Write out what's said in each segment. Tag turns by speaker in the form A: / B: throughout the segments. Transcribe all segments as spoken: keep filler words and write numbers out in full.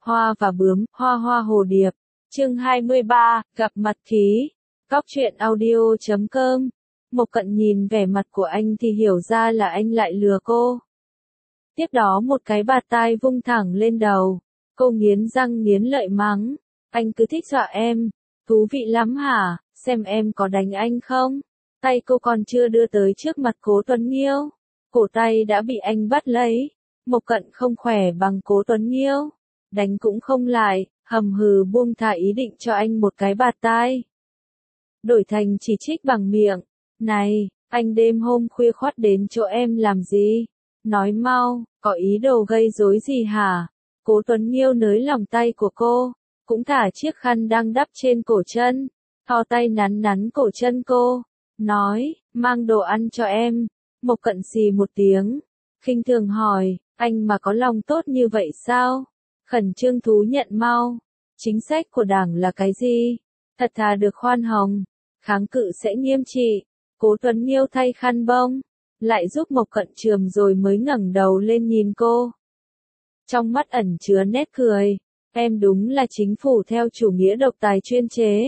A: Hoa và bướm, hoa hoa hồ điệp. Chương hai mươi ba, gặp mặt khí. Góc truyện audio chấm com. Mộc Cận nhìn vẻ mặt của anh thì hiểu ra là anh lại lừa cô. Tiếp đó một cái bạt tai vung thẳng lên đầu. Cô nghiến răng nghiến lợi mắng. Anh cứ thích dọa em. Thú vị lắm hả? Xem em có đánh anh không? Tay cô còn chưa đưa tới trước mặt Cố Tuấn Nghiêu. Cổ tay đã bị anh bắt lấy. Mộc Cận không khỏe bằng Cố Tuấn Nghiêu. Đánh cũng không lại, hầm hừ buông thả ý định cho anh một cái bạt tai. Đổi thành chỉ trích bằng miệng. Này, anh đêm hôm khuya khoắt đến chỗ em làm gì? Nói mau, có ý đồ gây rối gì hả? Cố Tuấn Nghiêu nới lòng tay của cô, cũng thả chiếc khăn đang đắp trên cổ chân, thò tay nắn nắn cổ chân cô, nói, mang đồ ăn cho em. Mộc Cận xì một tiếng, khinh thường hỏi, anh mà có lòng tốt như vậy sao? Khẩn trương thú nhận mau. Chính sách của Đảng là cái gì? Thật thà được khoan hồng, kháng cự sẽ nghiêm trị. Cố Tuấn Nghiêu thay khăn bông, lại giúp Mộc Cận chườm rồi mới ngẩng đầu lên nhìn cô. Trong mắt ẩn chứa nét cười, em đúng là chính phủ theo chủ nghĩa độc tài chuyên chế.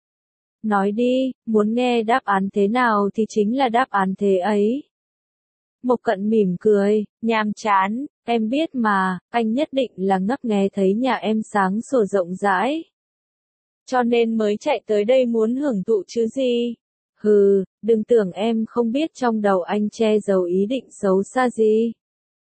A: Nói đi, muốn nghe đáp án thế nào thì chính là đáp án thế ấy. Mộc Cận mỉm cười, nhàm chán, em biết mà, anh nhất định là ngấp nghé thấy nhà em sáng sủa rộng rãi. Cho nên mới chạy tới đây muốn hưởng thụ chứ gì. Hừ, đừng tưởng em không biết trong đầu anh che giấu ý định xấu xa gì.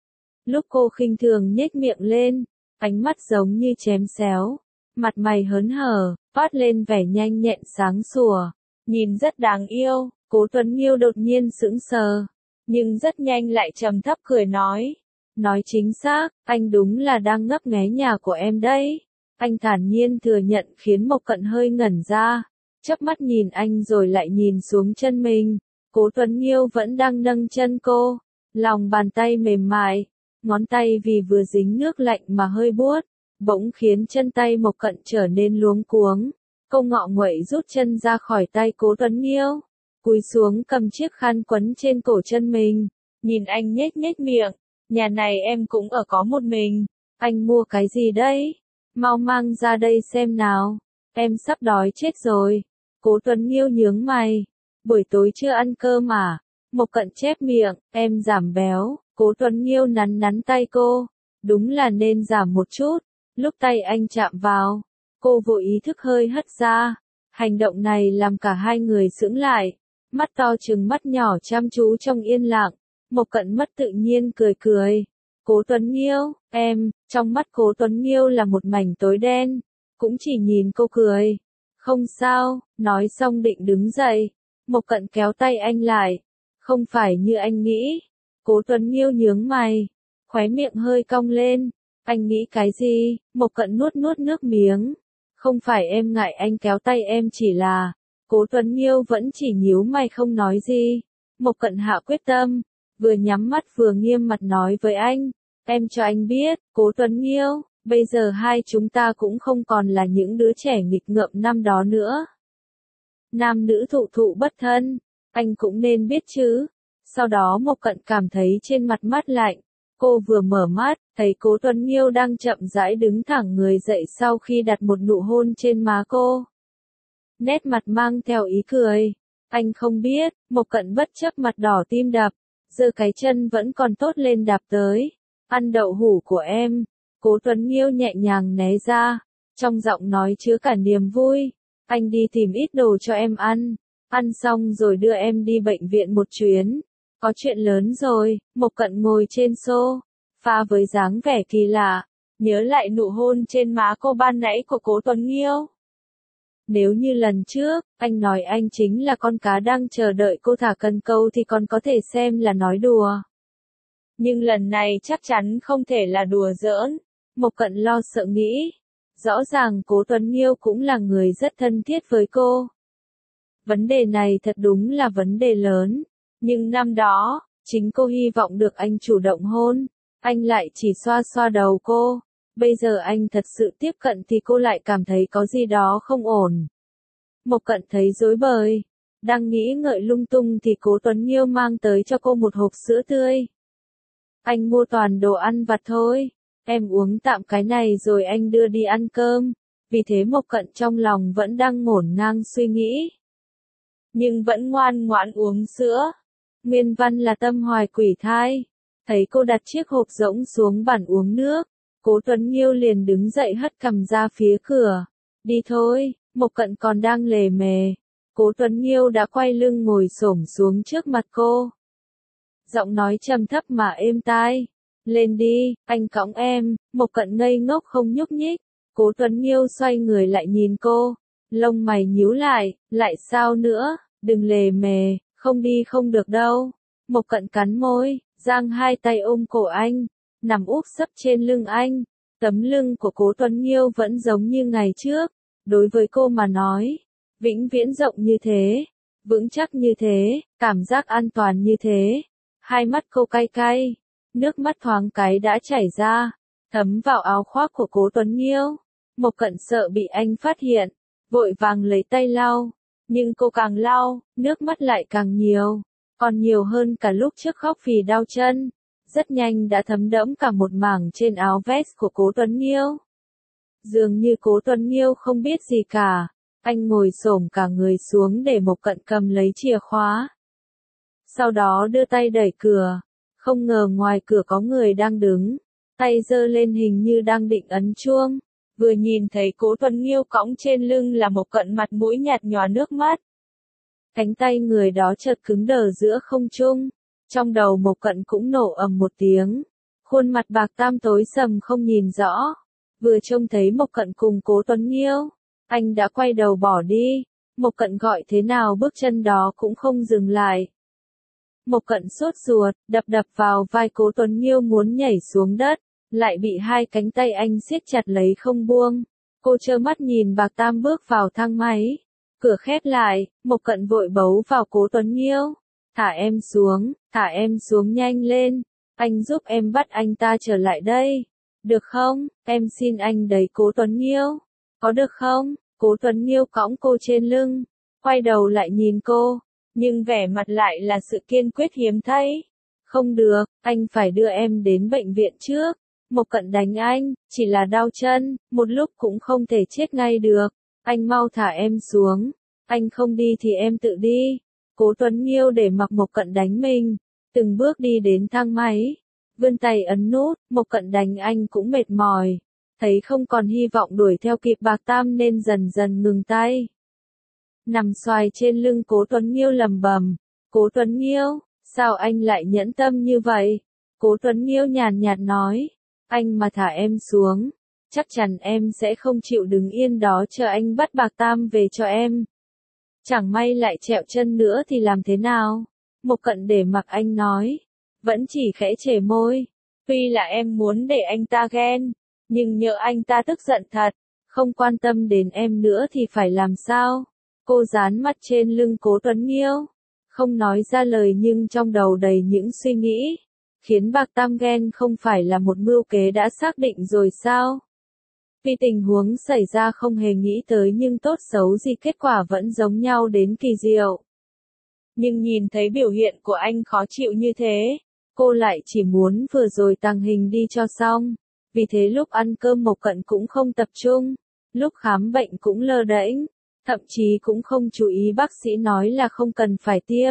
A: Lúc cô khinh thường nhếch miệng lên, ánh mắt giống như chém xéo, mặt mày hớn hở, toát lên vẻ nhanh nhẹn sáng sủa, nhìn rất đáng yêu. Cố Tuấn Nghiêu đột nhiên sững sờ, nhưng rất nhanh lại trầm thấp cười nói. Nói chính xác, anh đúng là đang ngấp nghé nhà của em đấy. Anh thản nhiên thừa nhận khiến Mộc Cận hơi ngẩn ra, chớp mắt nhìn anh rồi lại nhìn xuống chân mình. Cố Tuấn Nghiêu vẫn đang nâng chân cô, lòng bàn tay mềm mại, ngón tay vì vừa dính nước lạnh mà hơi buốt, bỗng khiến chân tay Mộc Cận trở nên luống cuống. Cô ngọ nguậy rút chân ra khỏi tay Cố Tuấn Nghiêu, cúi xuống cầm chiếc khăn quấn trên cổ chân mình, nhìn anh nhếch nhếch miệng. Nhà này em cũng ở có một mình. Anh mua cái gì đấy? Mau mang ra đây xem nào. Em sắp đói chết rồi. Cố Tuấn Nghiêu nhướng mày. Buổi tối chưa ăn cơm à? Mộc Cận chép miệng, em giảm béo. Cố Tuấn Nghiêu nắn nắn tay cô. Đúng là nên giảm một chút. Lúc tay anh chạm vào, cô vô ý thức hơi hất ra. Hành động này làm cả hai người sững lại. Mắt to trừng mắt nhỏ chăm chú trong yên lặng. Mộc Cận mất tự nhiên cười cười. Cố Tuấn Nghiêu, em, trong mắt Cố Tuấn Nghiêu là một mảnh tối đen, cũng chỉ nhìn cô cười. Không sao, nói xong định đứng dậy. Mộc Cận kéo tay anh lại. Không phải như anh nghĩ. Cố Tuấn Nghiêu nhướng mày, khóe miệng hơi cong lên. Anh nghĩ cái gì? Mộc Cận nuốt nuốt nước miếng. Không phải em ngại anh kéo tay em, chỉ là... Cố Tuấn Nghiêu vẫn chỉ nhíu mày không nói gì. Mộc Cận hạ quyết tâm, vừa nhắm mắt vừa nghiêm mặt nói với anh, em cho anh biết, Cố Tuấn Nghiêu, bây giờ hai chúng ta cũng không còn là những đứa trẻ nghịch ngợm năm đó nữa. Nam nữ thụ thụ bất thân, anh cũng nên biết chứ. Sau đó Mộc Cận cảm thấy trên mặt mát lạnh, cô vừa mở mắt, thấy Cố Tuấn Nghiêu đang chậm rãi đứng thẳng người dậy sau khi đặt một nụ hôn trên má cô. Nét mặt mang theo ý cười. Anh không biết, Mộc Cận bất chấp mặt đỏ tim đập, giơ cái chân vẫn còn tốt lên đạp tới. Ăn đậu hũ của em. Cố Tuấn Nghiêu nhẹ nhàng né ra, trong giọng nói chứa cả niềm vui. Anh đi tìm ít đồ cho em ăn. Ăn xong rồi đưa em đi bệnh viện một chuyến. Có chuyện lớn rồi. Mộc Cận ngồi trên sofa với dáng vẻ kỳ lạ, nhớ lại nụ hôn trên má cô ban nãy của Cố Tuấn Nghiêu. Nếu như lần trước, anh nói anh chính là con cá đang chờ đợi cô thả cần câu thì còn có thể xem là nói đùa. Nhưng lần này chắc chắn không thể là đùa giỡn. Mộc Cận lo sợ nghĩ. Rõ ràng Cố Tuấn Nghiêu cũng là người rất thân thiết với cô. Vấn đề này thật đúng là vấn đề lớn. Nhưng năm đó, chính cô hy vọng được anh chủ động hôn. Anh lại chỉ xoa xoa đầu cô. Bây giờ anh thật sự tiếp cận thì cô lại cảm thấy có gì đó không ổn. Mộc Cận thấy rối bời, đang nghĩ ngợi lung tung thì Cố Tuấn Nghiêu mang tới cho cô một hộp sữa tươi. Anh mua toàn đồ ăn vặt thôi, em uống tạm cái này rồi anh đưa đi ăn cơm. Vì thế Mộc Cận trong lòng vẫn đang ngổn ngang suy nghĩ. Nhưng vẫn ngoan ngoãn uống sữa. Nguyên văn là tâm hoài quỷ thai. Thấy cô đặt chiếc hộp rỗng xuống bàn uống nước, Cố Tuấn Nghiêu liền đứng dậy hất cằm ra phía cửa. Đi thôi, Mộc Cận còn đang lề mề. Cố Tuấn Nghiêu đã quay lưng ngồi xổm xuống trước mặt cô. Giọng nói trầm thấp mà êm tai. Lên đi, anh cõng em. Mộc Cận ngây ngốc không nhúc nhích. Cố Tuấn Nghiêu xoay người lại nhìn cô. Lông mày nhíu lại, lại sao nữa, đừng lề mề, không đi không được đâu. Mộc Cận cắn môi, giang hai tay ôm cổ anh, nằm úp sấp trên lưng anh. Tấm lưng của Cố Tuấn Nghiêu vẫn giống như ngày trước. Đối với cô mà nói, vĩnh viễn rộng như thế, vững chắc như thế, cảm giác an toàn như thế. Hai mắt cô cay cay, nước mắt thoáng cái đã chảy ra, thấm vào áo khoác của Cố Tuấn Nghiêu. Mộc Cận sợ bị anh phát hiện, vội vàng lấy tay lau, nhưng cô càng lau, nước mắt lại càng nhiều, còn nhiều hơn cả lúc trước khóc vì đau chân. Rất nhanh đã thấm đẫm cả một mảng trên áo vest của Cố Tuấn Nghiêu. Dường như Cố Tuấn Nghiêu không biết gì cả, anh ngồi xổm cả người xuống để Mộc Cận cầm lấy chìa khóa. Sau đó đưa tay đẩy cửa, không ngờ ngoài cửa có người đang đứng, tay giơ lên hình như đang định ấn chuông. Vừa nhìn thấy Cố Tuấn Nghiêu cõng trên lưng là Mộc Cận mặt mũi nhạt nhòa nước mắt. Cánh tay người đó chợt cứng đờ giữa không trung, trong đầu Mộc Cận cũng nổ ầm một tiếng, khuôn mặt bạc tam tối sầm không nhìn rõ. Vừa trông thấy Mộc Cận cùng Cố Tuấn Nghiêu, anh đã quay đầu bỏ đi. Mộc Cận gọi thế nào bước chân đó cũng không dừng lại. Mộc Cận sốt ruột, đập đập vào vai Cố Tuấn Nghiêu muốn nhảy xuống đất, lại bị hai cánh tay anh siết chặt lấy không buông. Cô trơ mắt nhìn bạc tam bước vào thang máy. Cửa khép lại, Mộc Cận vội bấu vào Cố Tuấn Nghiêu. Thả em xuống, thả em xuống nhanh lên. Anh giúp em bắt anh ta trở lại đây. Được không, em xin anh đấy Cố Tuấn Nghiêu. Có được không? Cố Tuấn Nghiêu cõng cô trên lưng, quay đầu lại nhìn cô, nhưng vẻ mặt lại là sự kiên quyết hiếm thấy. Không được, anh phải đưa em đến bệnh viện trước. Mộc Cận đánh anh, chỉ là đau chân, một lúc cũng không thể chết ngay được. Anh mau thả em xuống, anh không đi thì em tự đi. Cố Tuấn Nghiêu để mặc Mộc Cận đánh mình, từng bước đi đến thang máy, vươn tay ấn nút. Mộc Cận đánh anh cũng mệt mỏi, thấy không còn hy vọng đuổi theo kịp bạc tam nên dần dần ngừng tay. Nằm xoài trên lưng Cố Tuấn Nghiêu lầm bầm, Cố Tuấn Nghiêu, sao anh lại nhẫn tâm như vậy? Cố Tuấn Nghiêu nhàn nhạt nói, anh mà thả em xuống, chắc chắn em sẽ không chịu đứng yên đó chờ anh bắt bạc tam về cho em. Chẳng may lại trẹo chân nữa thì làm thế nào? Mộc Cận để mặc anh nói, vẫn chỉ khẽ chề môi. Tuy là em muốn để anh ta ghen, nhưng nhỡ anh ta tức giận thật, không quan tâm đến em nữa thì phải làm sao? Cô dán mặt trên lưng Cố Tuấn Nghiêu, không nói ra lời nhưng trong đầu đầy những suy nghĩ. Khiến bạc tam ghen không phải là một mưu kế đã xác định rồi sao? Vì tình huống xảy ra không hề nghĩ tới nhưng tốt xấu gì kết quả vẫn giống nhau đến kỳ diệu. Nhưng nhìn thấy biểu hiện của anh khó chịu như thế, cô lại chỉ muốn vừa rồi tàng hình đi cho xong. Vì thế lúc ăn cơm Mộc Cận cũng không tập trung, lúc khám bệnh cũng lơ đễnh, thậm chí cũng không chú ý bác sĩ nói là không cần phải tiêm.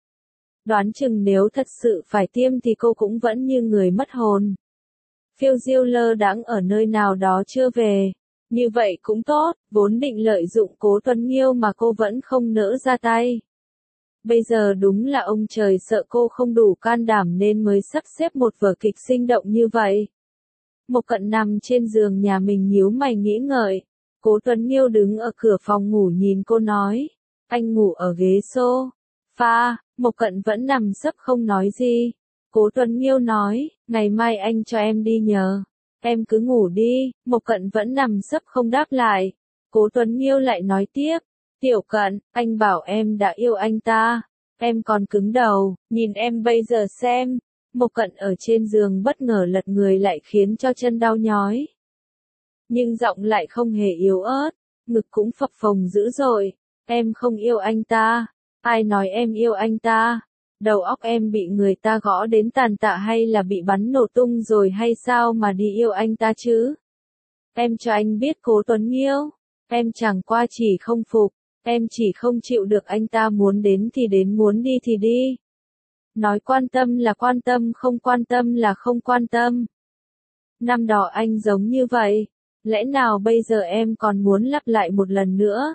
A: Đoán chừng nếu thật sự phải tiêm thì cô cũng vẫn như người mất hồn. Phiêu diêu lơ đãng ở nơi nào đó chưa về. Như vậy cũng tốt, vốn định lợi dụng Cố Tuấn Nghiêu mà cô vẫn không nỡ ra tay. Bây giờ đúng là ông trời sợ cô không đủ can đảm nên mới sắp xếp một vở kịch sinh động như vậy. Mộc Cận nằm trên giường nhà mình nhíu mày nghĩ ngợi. Cố Tuấn Nghiêu đứng ở cửa phòng ngủ nhìn cô nói. Anh ngủ ở ghế sofa. Mộc Cận vẫn nằm sấp không nói gì. Cố Tuấn Nghiêu nói, ngày mai anh cho em đi nhờ. Em cứ ngủ đi. Mộc Cận vẫn nằm sấp không đáp lại. Cố Tuấn Nghiêu lại nói tiếp. Tiểu Cận, anh bảo em đã yêu anh ta. Em còn cứng đầu, nhìn em bây giờ xem. Mộc Cận ở trên giường bất ngờ lật người lại khiến cho chân đau nhói. Nhưng giọng lại không hề yếu ớt, ngực cũng phập phồng dữ dội. Em không yêu anh ta. Ai nói em yêu anh ta? Đầu óc em bị người ta gõ đến tàn tạ hay là bị bắn nổ tung rồi hay sao mà đi yêu anh ta chứ? Em cho anh biết Cố Tuấn Nghiêu, em chẳng qua chỉ không phục, em chỉ không chịu được anh ta muốn đến thì đến muốn đi thì đi. Nói quan tâm là quan tâm, không quan tâm là không quan tâm. Năm đó anh giống như vậy, lẽ nào bây giờ em còn muốn lặp lại một lần nữa?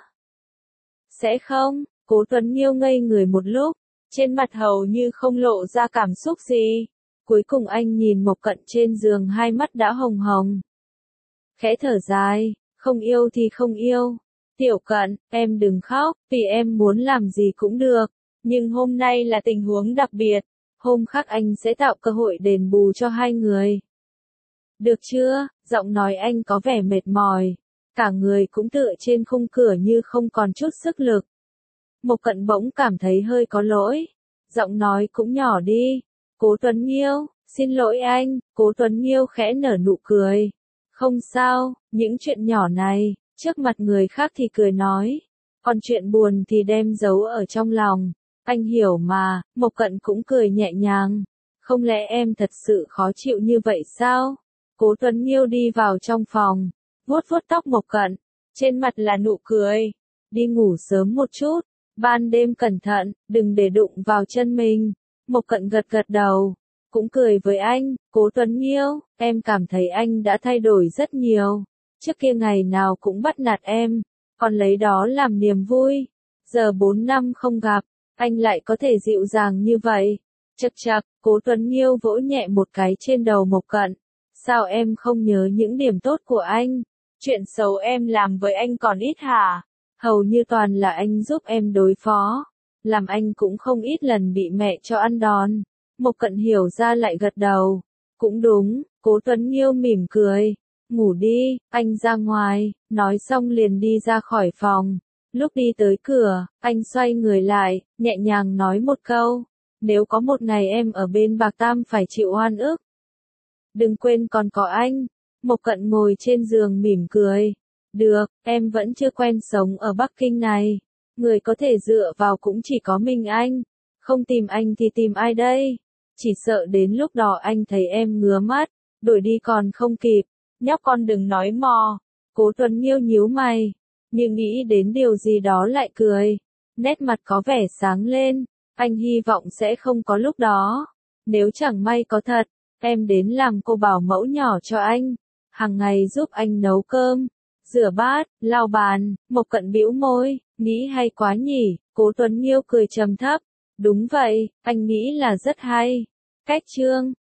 A: Sẽ không, Cố Tuấn Nghiêu ngây người một lúc, trên mặt hầu như không lộ ra cảm xúc gì. Cuối cùng anh nhìn Mộc Cận trên giường, hai mắt đã hồng hồng. Khẽ thở dài, không yêu thì không yêu. Tiểu Cận, em đừng khóc, vì em muốn làm gì cũng được. Nhưng hôm nay là tình huống đặc biệt, hôm khác anh sẽ tạo cơ hội đền bù cho hai người. Được chưa? Giọng nói anh có vẻ mệt mỏi, cả người cũng tựa trên khung cửa như không còn chút sức lực. Mộc Cận bỗng cảm thấy hơi có lỗi, giọng nói cũng nhỏ đi. Cố Tuấn Nghiêu, xin lỗi anh. Cố Tuấn Nghiêu khẽ nở nụ cười. Không sao, những chuyện nhỏ này, trước mặt người khác thì cười nói, còn chuyện buồn thì đem giấu ở trong lòng. Anh hiểu mà. Mộc Cận cũng cười nhẹ nhàng. Không lẽ em thật sự khó chịu như vậy sao? Cố Tuấn Nghiêu đi vào trong phòng, vuốt vuốt tóc Mộc Cận, trên mặt là nụ cười. Đi ngủ sớm một chút, ban đêm cẩn thận, đừng để đụng vào chân mình. Mộc Cận gật gật đầu, cũng cười với anh. Cố Tuấn Nghiêu, em cảm thấy anh đã thay đổi rất nhiều. Trước kia ngày nào cũng bắt nạt em, còn lấy đó làm niềm vui. Giờ bốn năm không gặp, anh lại có thể dịu dàng như vậy. Chậc chậc, Cố Tuấn Nghiêu vỗ nhẹ một cái trên đầu Mộc Cận. Sao em không nhớ những điểm tốt của anh? Chuyện xấu em làm với anh còn ít hả? Hầu như toàn là anh giúp em đối phó. Làm anh cũng không ít lần bị mẹ cho ăn đòn. Mộc Cận hiểu ra lại gật đầu. Cũng đúng. Cố Tuấn Nghiêu mỉm cười. Ngủ đi, anh ra ngoài. Nói xong liền đi ra khỏi phòng. Lúc đi tới cửa, anh xoay người lại, nhẹ nhàng nói một câu. Nếu có một ngày em ở bên Bạc Tam phải chịu oan ức, đừng quên còn có anh. Mộc Cận ngồi trên giường mỉm cười. Được, em vẫn chưa quen sống ở Bắc Kinh này. Người có thể dựa vào cũng chỉ có mình anh. Không tìm anh thì tìm ai đây? Chỉ sợ đến lúc đó anh thấy em ngứa mắt, đổi đi còn không kịp. Nhóc con đừng nói mò. Cố Tuấn Nghiêu nhíu mày, nhưng nghĩ đến điều gì đó lại cười. Nét mặt có vẻ sáng lên. Anh hy vọng sẽ không có lúc đó. Nếu chẳng may có thật, em đến làm cô bảo mẫu nhỏ cho anh, hàng ngày giúp anh nấu cơm, rửa bát, lau bàn. Mộc Cận bĩu môi, nghĩ hay quá nhỉ. Cố Tuấn Nghiêu cười trầm thấp. Đúng vậy, anh nghĩ là rất hay. Cách chương